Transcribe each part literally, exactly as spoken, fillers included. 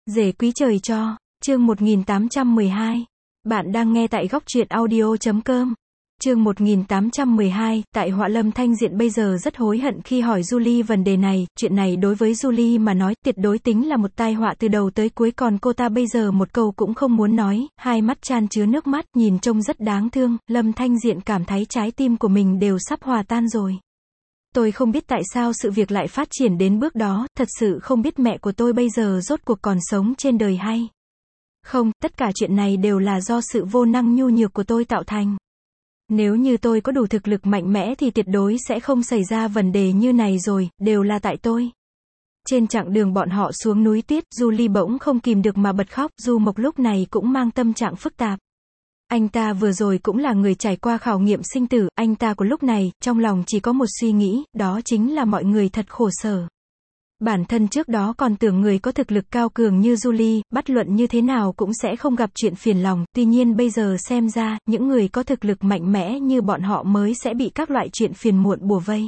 Rể quý trời cho, chương một nghìn tám trăm mười hai. Bạn đang nghe tại góc truyện audio chấm com. Chương một nghìn tám trăm mười hai, tại họa Lâm Thanh Diện bây giờ rất hối hận khi hỏi Julie vấn đề này, chuyện này đối với Julie mà nói, tuyệt đối tính là một tai họa từ đầu tới cuối, còn cô ta bây giờ một câu cũng không muốn nói, hai mắt chan chứa nước mắt, nhìn trông rất đáng thương, Lâm Thanh Diện cảm thấy trái tim của mình đều sắp hòa tan rồi. Tôi không biết tại sao sự việc lại phát triển đến bước đó, thật sự không biết mẹ của tôi bây giờ rốt cuộc còn sống trên đời hay không, tất cả chuyện này đều là do sự vô năng nhu nhược của tôi tạo thành. Nếu như tôi có đủ thực lực mạnh mẽ thì tuyệt đối sẽ không xảy ra vấn đề như này rồi, đều là tại tôi. Trên chặng đường bọn họ xuống núi tuyết, Julie bỗng không kìm được mà bật khóc, Du Mộc lúc này cũng mang tâm trạng phức tạp. Anh ta vừa rồi cũng là người trải qua khảo nghiệm sinh tử, anh ta của lúc này, trong lòng chỉ có một suy nghĩ, đó chính là mọi người thật khổ sở. Bản thân trước đó còn tưởng người có thực lực cao cường như Julie, bất luận như thế nào cũng sẽ không gặp chuyện phiền lòng, tuy nhiên bây giờ xem ra, những người có thực lực mạnh mẽ như bọn họ mới sẽ bị các loại chuyện phiền muộn bủa vây.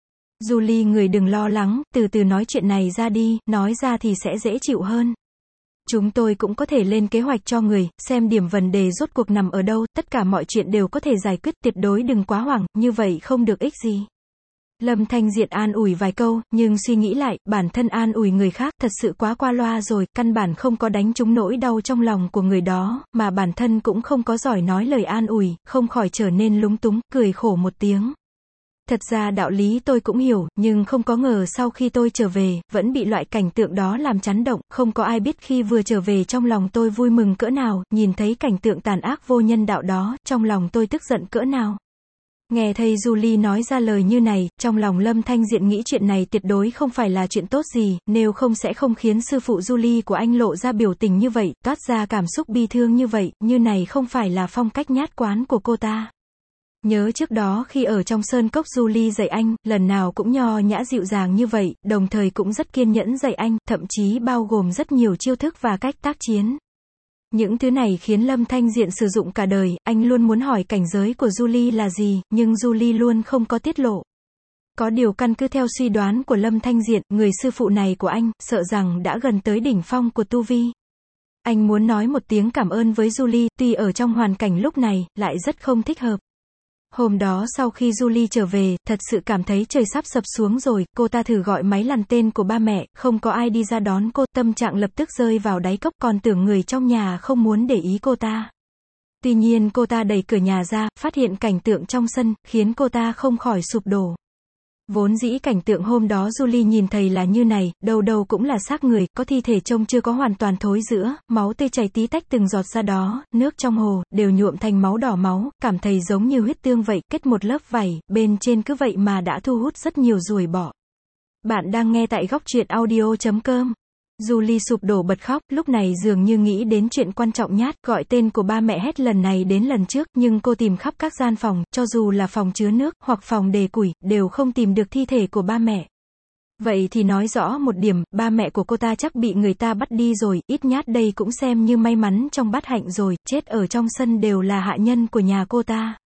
Julie, người đừng lo lắng, từ từ nói chuyện này ra đi, nói ra thì sẽ dễ chịu hơn. Chúng tôi cũng có thể lên kế hoạch cho người, xem điểm vấn đề rốt cuộc nằm ở đâu, tất cả mọi chuyện đều có thể giải quyết, tuyệt đối đừng quá hoảng, như vậy không được ích gì. Lâm Thanh Diện an ủi vài câu, nhưng suy nghĩ lại, bản thân an ủi người khác, thật sự quá qua loa rồi, căn bản không có đánh trúng nỗi đau trong lòng của người đó, mà bản thân cũng không có giỏi nói lời an ủi, không khỏi trở nên lúng túng, cười khổ một tiếng. Thật ra đạo lý tôi cũng hiểu, nhưng không có ngờ sau khi tôi trở về, vẫn bị loại cảnh tượng đó làm chấn động, không có ai biết khi vừa trở về trong lòng tôi vui mừng cỡ nào, nhìn thấy cảnh tượng tàn ác vô nhân đạo đó, trong lòng tôi tức giận cỡ nào. Nghe thầy Julie nói ra lời như này, trong lòng Lâm Thanh Diện nghĩ chuyện này tuyệt đối không phải là chuyện tốt gì, nếu không sẽ không khiến sư phụ Julie của anh lộ ra biểu tình như vậy, toát ra cảm xúc bi thương như vậy, như này không phải là phong cách nhát quán của cô ta. Nhớ trước đó khi ở trong sơn cốc Julie dạy anh, lần nào cũng nho nhã dịu dàng như vậy, đồng thời cũng rất kiên nhẫn dạy anh, thậm chí bao gồm rất nhiều chiêu thức và cách tác chiến. Những thứ này khiến Lâm Thanh Diện sử dụng cả đời, anh luôn muốn hỏi cảnh giới của Julie là gì, nhưng Julie luôn không có tiết lộ. Có điều căn cứ theo suy đoán của Lâm Thanh Diện, người sư phụ này của anh, sợ rằng đã gần tới đỉnh phong của tu vi. Anh muốn nói một tiếng cảm ơn với Julie, tuy ở trong hoàn cảnh lúc này, lại rất không thích hợp. Hôm đó sau khi Julie trở về, thật sự cảm thấy trời sắp sập xuống rồi, cô ta thử gọi máy lằn tên của ba mẹ, không có ai đi ra đón cô, tâm trạng lập tức rơi vào đáy cốc, còn tưởng người trong nhà không muốn để ý cô ta. Tuy nhiên cô ta đẩy cửa nhà ra, phát hiện cảnh tượng trong sân, khiến cô ta không khỏi sụp đổ. Vốn dĩ cảnh tượng hôm đó Julie nhìn thấy là như này, đâu đâu cũng là xác người, có thi thể trông chưa có hoàn toàn thối rữa, máu tươi chảy tí tách từng giọt ra đó, nước trong hồ, đều nhuộm thành máu đỏ máu, cảm thấy giống như huyết tương vậy, kết một lớp vảy, bên trên cứ vậy mà đã thu hút rất nhiều ruồi bọ. Bạn đang nghe tại góc truyện audio chấm com. Julie sụp đổ bật khóc, lúc này dường như nghĩ đến chuyện quan trọng nhát, gọi tên của ba mẹ hết lần này đến lần trước, nhưng cô tìm khắp các gian phòng, cho dù là phòng chứa nước, hoặc phòng đề củi, đều không tìm được thi thể của ba mẹ. Vậy thì nói rõ một điểm, ba mẹ của cô ta chắc bị người ta bắt đi rồi, ít nhát đây cũng xem như may mắn trong bát hạnh rồi, chết ở trong sân đều là hạ nhân của nhà cô ta.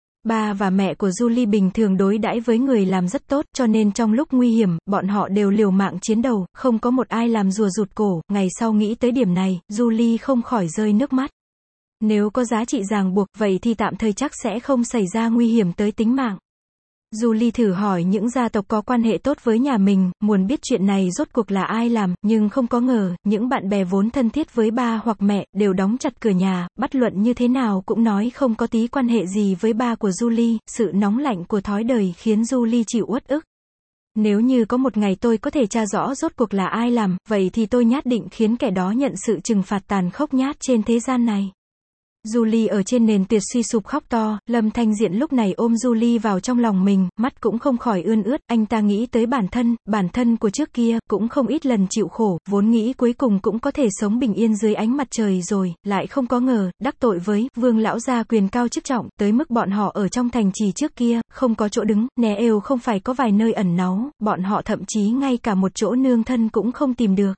Ba và mẹ của Julie bình thường đối đãi với người làm rất tốt, cho nên trong lúc nguy hiểm, bọn họ đều liều mạng chiến đấu, không có một ai làm rùa rụt cổ. Ngày sau nghĩ tới điểm này, Julie không khỏi rơi nước mắt. Nếu có giá trị ràng buộc, vậy thì tạm thời chắc sẽ không xảy ra nguy hiểm tới tính mạng. Julie thử hỏi những gia tộc có quan hệ tốt với nhà mình, muốn biết chuyện này rốt cuộc là ai làm, nhưng không có ngờ, những bạn bè vốn thân thiết với ba hoặc mẹ, đều đóng chặt cửa nhà, bất luận như thế nào cũng nói không có tí quan hệ gì với ba của Julie, sự nóng lạnh của thói đời khiến Julie chịu uất ức. Nếu như có một ngày tôi có thể tra rõ rốt cuộc là ai làm, vậy thì tôi nhất định khiến kẻ đó nhận sự trừng phạt tàn khốc nhất trên thế gian này. Julie ở trên nền tuyệt suy sụp khóc to, Lâm Thanh Diện lúc này ôm Julie vào trong lòng mình, mắt cũng không khỏi ươn ướt, anh ta nghĩ tới bản thân, bản thân của trước kia, cũng không ít lần chịu khổ, vốn nghĩ cuối cùng cũng có thể sống bình yên dưới ánh mặt trời rồi, lại không có ngờ, đắc tội với Vương lão gia quyền cao chức trọng, tới mức bọn họ ở trong thành trì trước kia, không có chỗ đứng, né êu không phải có vài nơi ẩn náu, bọn họ thậm chí ngay cả một chỗ nương thân cũng không tìm được.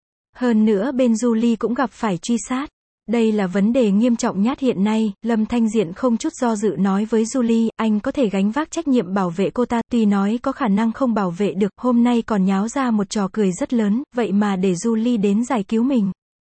Hơn nữa bên Julie cũng gặp phải truy sát. Đây là vấn đề nghiêm trọng nhất hiện nay, Lâm Thanh Diện không chút do dự nói với Julie, anh có thể gánh vác trách nhiệm bảo vệ cô ta, tuy nói có khả năng không bảo vệ được, hôm nay còn nháo ra một trò cười rất lớn, vậy mà để Julie đến giải cứu mình.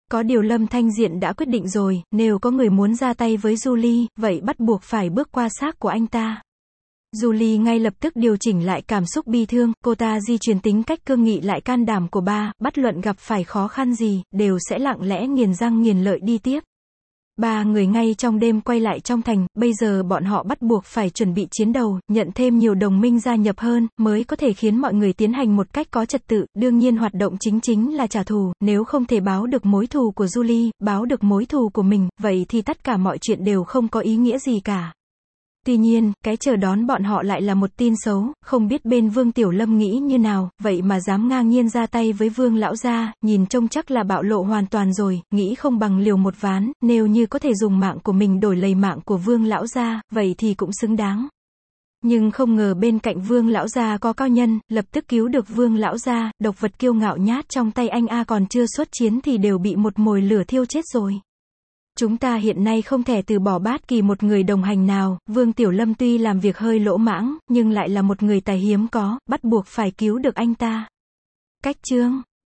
Có điều Lâm Thanh Diện đã quyết định rồi, nếu có người muốn ra tay với Julie, vậy bắt buộc phải bước qua xác của anh ta. Julie ngay lập tức điều chỉnh lại cảm xúc bi thương, cô ta di chuyển tính cách cương nghị lại can đảm của ba, bất luận gặp phải khó khăn gì, đều sẽ lặng lẽ nghiền răng nghiền lợi đi tiếp. Ba người ngay trong đêm quay lại trong thành, bây giờ bọn họ bắt buộc phải chuẩn bị chiến đấu, nhận thêm nhiều đồng minh gia nhập hơn, mới có thể khiến mọi người tiến hành một cách có trật tự, đương nhiên hoạt động chính chính là trả thù, nếu không thể báo được mối thù của Julie, báo được mối thù của mình, vậy thì tất cả mọi chuyện đều không có ý nghĩa gì cả. Tuy nhiên, cái chờ đón bọn họ lại là một tin xấu, không biết bên Vương Tiểu Lâm nghĩ như nào, vậy mà dám ngang nhiên ra tay với Vương lão gia, nhìn trông chắc là bạo lộ hoàn toàn rồi, nghĩ không bằng liều một ván, nếu như có thể dùng mạng của mình đổi lấy mạng của Vương lão gia, vậy thì cũng xứng đáng. Nhưng không ngờ bên cạnh Vương lão gia có cao nhân, lập tức cứu được Vương lão gia, độc vật kiêu ngạo nhát trong tay anh a còn chưa xuất chiến thì đều bị một mồi lửa thiêu chết rồi. Chúng ta hiện nay không thể từ bỏ bất kỳ một người đồng hành nào, Vương Tiểu Lâm tuy làm việc hơi lỗ mãng, nhưng lại là một người tài hiếm có, bắt buộc phải cứu được anh ta. Cách chương